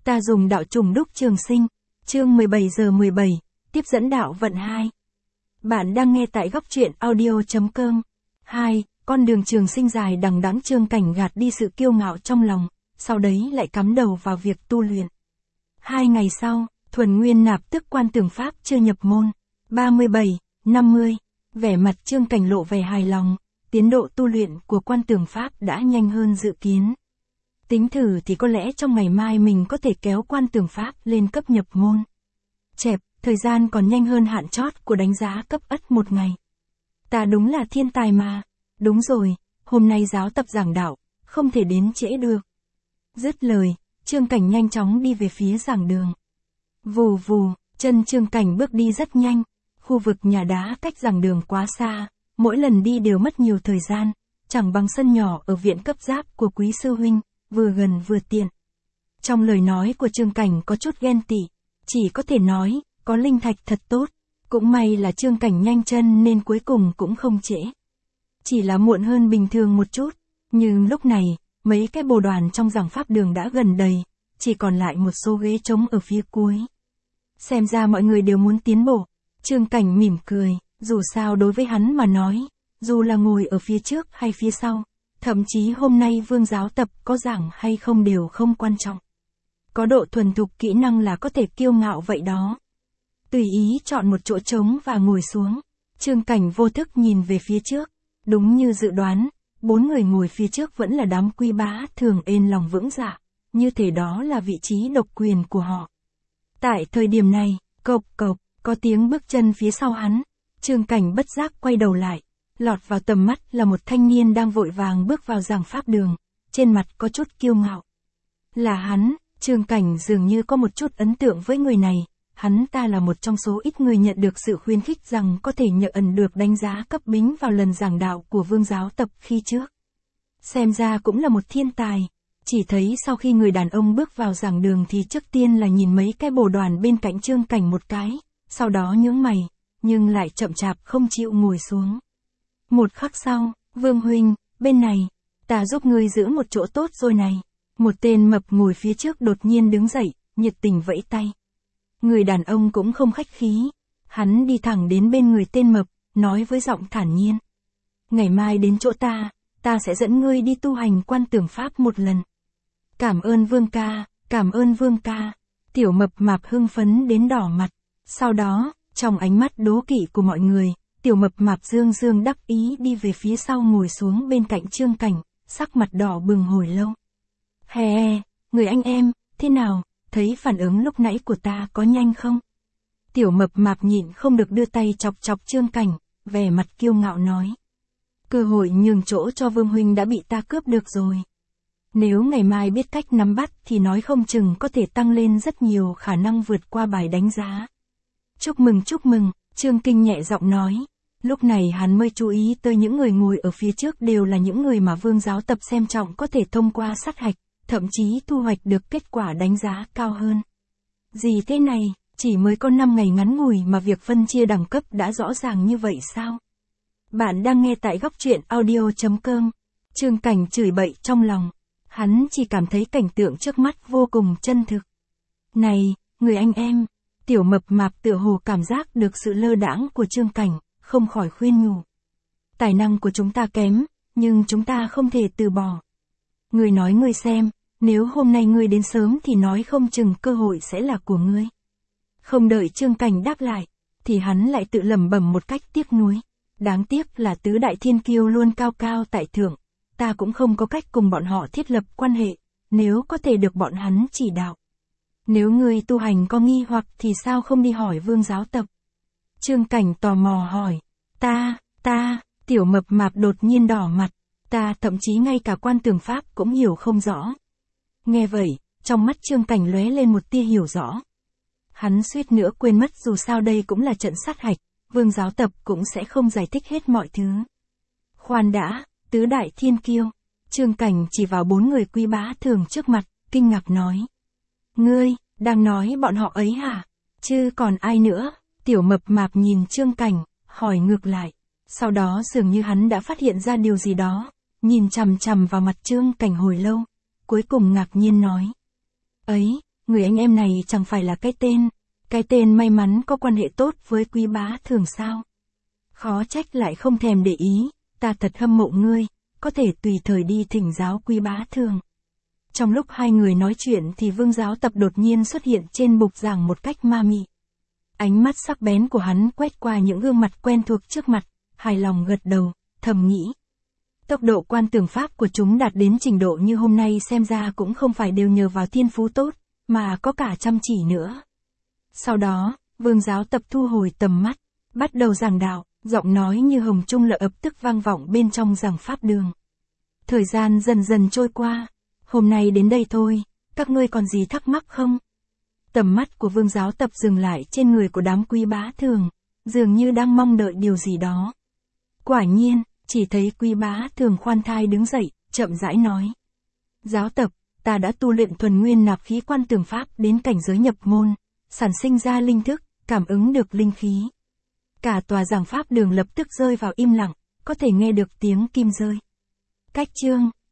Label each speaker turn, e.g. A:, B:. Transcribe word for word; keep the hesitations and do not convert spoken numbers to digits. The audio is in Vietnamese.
A: Ta dùng đạo trùng đúc trường sinh. Chương mười bảy giờ mười bảy, tiếp dẫn đạo vận hai. Bạn đang nghe tại góc truyện audio.com. hai. Con đường trường sinh dài đằng đẵng. Trương Cảnh gạt đi sự kiêu ngạo trong lòng, sau đấy lại cắm đầu vào việc tu luyện. Hai ngày sau, Thuần Nguyên Nạp tức Quan Tường Pháp chưa nhập môn. ba mươi bảy, năm mươi. Vẻ mặt Trương Cảnh lộ vẻ hài lòng, tiến độ tu luyện của Quan Tường Pháp đã nhanh hơn dự kiến. Tính thử thì có lẽ trong ngày mai mình có thể kéo Quan Tường Pháp lên cấp nhập môn. Chẹp, thời gian còn nhanh hơn hạn chót của đánh giá cấp ất một ngày. Ta đúng là thiên tài mà. Đúng rồi, hôm nay giáo tập giảng đạo, không thể đến trễ được. Dứt lời, Trương Cảnh nhanh chóng đi về phía giảng đường. Vù vù, chân Trương Cảnh bước đi rất nhanh. Khu vực nhà đá cách giảng đường quá xa, mỗi lần đi đều mất nhiều thời gian, chẳng bằng sân nhỏ ở viện cấp giáp của quý sư huynh, vừa gần vừa tiện. Trong lời nói của Trương Cảnh có chút ghen tị, chỉ có thể nói, có linh thạch thật tốt. Cũng may là Trương Cảnh nhanh chân nên cuối cùng cũng không trễ. Chỉ là muộn hơn bình thường một chút, nhưng lúc này, mấy cái bồ đoàn trong giảng pháp đường đã gần đầy, chỉ còn lại một số ghế trống ở phía cuối. Xem ra mọi người đều muốn tiến bộ. Trương Cảnh mỉm cười, dù sao đối với hắn mà nói, dù là ngồi ở phía trước hay phía sau, thậm chí hôm nay Vương giáo tập có giảng hay không đều không quan trọng. Có độ thuần thục kỹ năng là có thể kiêu ngạo vậy đó. Tùy ý chọn một chỗ trống và ngồi xuống. Trương Cảnh vô thức nhìn về phía trước. Đúng như dự đoán, bốn người ngồi phía trước vẫn là đám Quy Bá Thường ên lòng vững dạ, như thể đó là vị trí độc quyền của họ. Tại thời điểm này, cộc cộc, có tiếng bước chân phía sau hắn. Trương Cảnh bất giác quay đầu lại. Lọt vào tầm mắt là một thanh niên đang vội vàng bước vào giảng pháp đường, trên mặt có chút kiêu ngạo. Là hắn. Trương Cảnh dường như có một chút ấn tượng với người này. Hắn ta là một trong số ít người nhận được sự khuyến khích rằng có thể nhận được đánh giá cấp bính vào lần giảng đạo của Vương giáo tập khi trước. Xem ra cũng là một thiên tài. Chỉ thấy sau khi người đàn ông bước vào giảng đường thì trước tiên là nhìn mấy cái bồ đoàn bên cạnh Trương Cảnh một cái, sau đó nhướng mày, nhưng lại chậm chạp không chịu ngồi xuống. Một khắc sau, Vương huynh, bên này, ta giúp ngươi giữ một chỗ tốt rồi này. Một tên mập ngồi phía trước đột nhiên đứng dậy, nhiệt tình vẫy tay. Người đàn ông cũng không khách khí. Hắn đi thẳng đến bên người tên mập, nói với giọng thản nhiên. Ngày mai đến chỗ ta, ta sẽ dẫn ngươi đi tu hành Quan Tường Pháp một lần. Cảm ơn Vương ca, cảm ơn Vương ca. Tiểu mập mạp hưng phấn đến đỏ mặt. Sau đó, trong ánh mắt đố kỵ của mọi người, tiểu mập mạp dương dương đắc ý đi về phía sau ngồi xuống bên cạnh Trương Cảnh, sắc mặt đỏ bừng hồi lâu. Hè, người anh em, thế nào, thấy phản ứng lúc nãy của ta có nhanh không? Tiểu mập mạp nhịn không được đưa tay chọc chọc Trương Cảnh, vẻ mặt kiêu ngạo nói. Cơ hội nhường chỗ cho Vương huynh đã bị ta cướp được rồi. Nếu ngày mai biết cách nắm bắt thì nói không chừng có thể tăng lên rất nhiều khả năng vượt qua bài đánh giá. Chúc mừng chúc mừng, Trương Kinh nhẹ giọng nói. Lúc này hắn mới chú ý tới những người ngồi ở phía trước đều là những người mà Vương giáo tập xem trọng có thể thông qua sát hạch, thậm chí thu hoạch được kết quả đánh giá cao hơn. Gì thế này, chỉ mới có năm ngày ngắn ngủi mà việc phân chia đẳng cấp đã rõ ràng như vậy sao? Bạn đang nghe tại góc truyện audio.com. Trương Cảnh chửi bậy trong lòng. Hắn chỉ cảm thấy cảnh tượng trước mắt vô cùng chân thực. Này, người anh em, tiểu mập mạp tựa hồ cảm giác được sự lơ đãng của Trương Cảnh, không khỏi khuyên nhủ. Tài năng của chúng ta kém, nhưng chúng ta không thể từ bỏ. Ngươi nói ngươi xem, nếu hôm nay ngươi đến sớm thì nói không chừng cơ hội sẽ là của ngươi. Không đợi Trương Cảnh đáp lại, thì hắn lại tự lẩm bẩm một cách tiếc nuối. Đáng tiếc là tứ đại thiên kiêu luôn cao cao tại thượng, ta cũng không có cách cùng bọn họ thiết lập quan hệ, nếu có thể được bọn hắn chỉ đạo. Nếu ngươi tu hành có nghi hoặc thì sao không đi hỏi Vương giáo tập? Trương Cảnh tò mò hỏi. Ta, ta, tiểu mập mạp đột nhiên đỏ mặt. Ta thậm chí ngay cả Quan Tường Pháp cũng hiểu không rõ. Nghe vậy, trong mắt Trương Cảnh lóe lên một tia hiểu rõ. Hắn suýt nữa quên mất dù sao đây cũng là trận sát hạch, Vương giáo tập cũng sẽ không giải thích hết mọi thứ. Khoan đã, tứ đại thiên kiêu. Trương Cảnh chỉ vào bốn người Quý Bá Thường trước mặt, kinh ngạc nói. Ngươi, đang nói bọn họ ấy hả? Chứ còn ai nữa? Tiểu mập mạp nhìn Trương Cảnh, hỏi ngược lại. Sau đó dường như hắn đã phát hiện ra điều gì đó, nhìn chằm chằm vào mặt Trương Cảnh hồi lâu, cuối cùng ngạc nhiên nói. Ấy, người anh em này chẳng phải là cái tên, cái tên may mắn có quan hệ tốt với Quý Bá Thường sao? Khó trách lại không thèm để ý, ta thật hâm mộ ngươi, có thể tùy thời đi thỉnh giáo Quý Bá Thường. Trong lúc hai người nói chuyện thì Vương Giáo Tập đột nhiên xuất hiện trên bục giảng một cách ma mị. Ánh mắt sắc bén của hắn quét qua những gương mặt quen thuộc trước mặt, hài lòng gật đầu, thầm nghĩ. Tốc độ quan tưởng pháp của chúng đạt đến trình độ như hôm nay xem ra cũng không phải đều nhờ vào thiên phú tốt, mà có cả chăm chỉ nữa. Sau đó, Vương Giáo Tập thu hồi tầm mắt, bắt đầu giảng đạo, giọng nói như hồng trung lợi ập tức vang vọng bên trong giảng pháp đường. Thời gian dần dần trôi qua, hôm nay đến đây thôi, các ngươi còn gì thắc mắc không? Tầm mắt của Vương Giáo Tập dừng lại trên người của đám Quý Bá Thường, dường như đang mong đợi điều gì đó. Quả nhiên, chỉ thấy Quý Bá Thường khoan thai đứng dậy, chậm rãi nói. Giáo Tập, ta đã tu luyện thuần nguyên nạp khí quan tưởng pháp đến cảnh giới nhập môn, sản sinh ra linh thức, cảm ứng được linh khí. Cả tòa giảng pháp đường lập tức rơi vào im lặng, có thể nghe được tiếng kim rơi. Cách chương,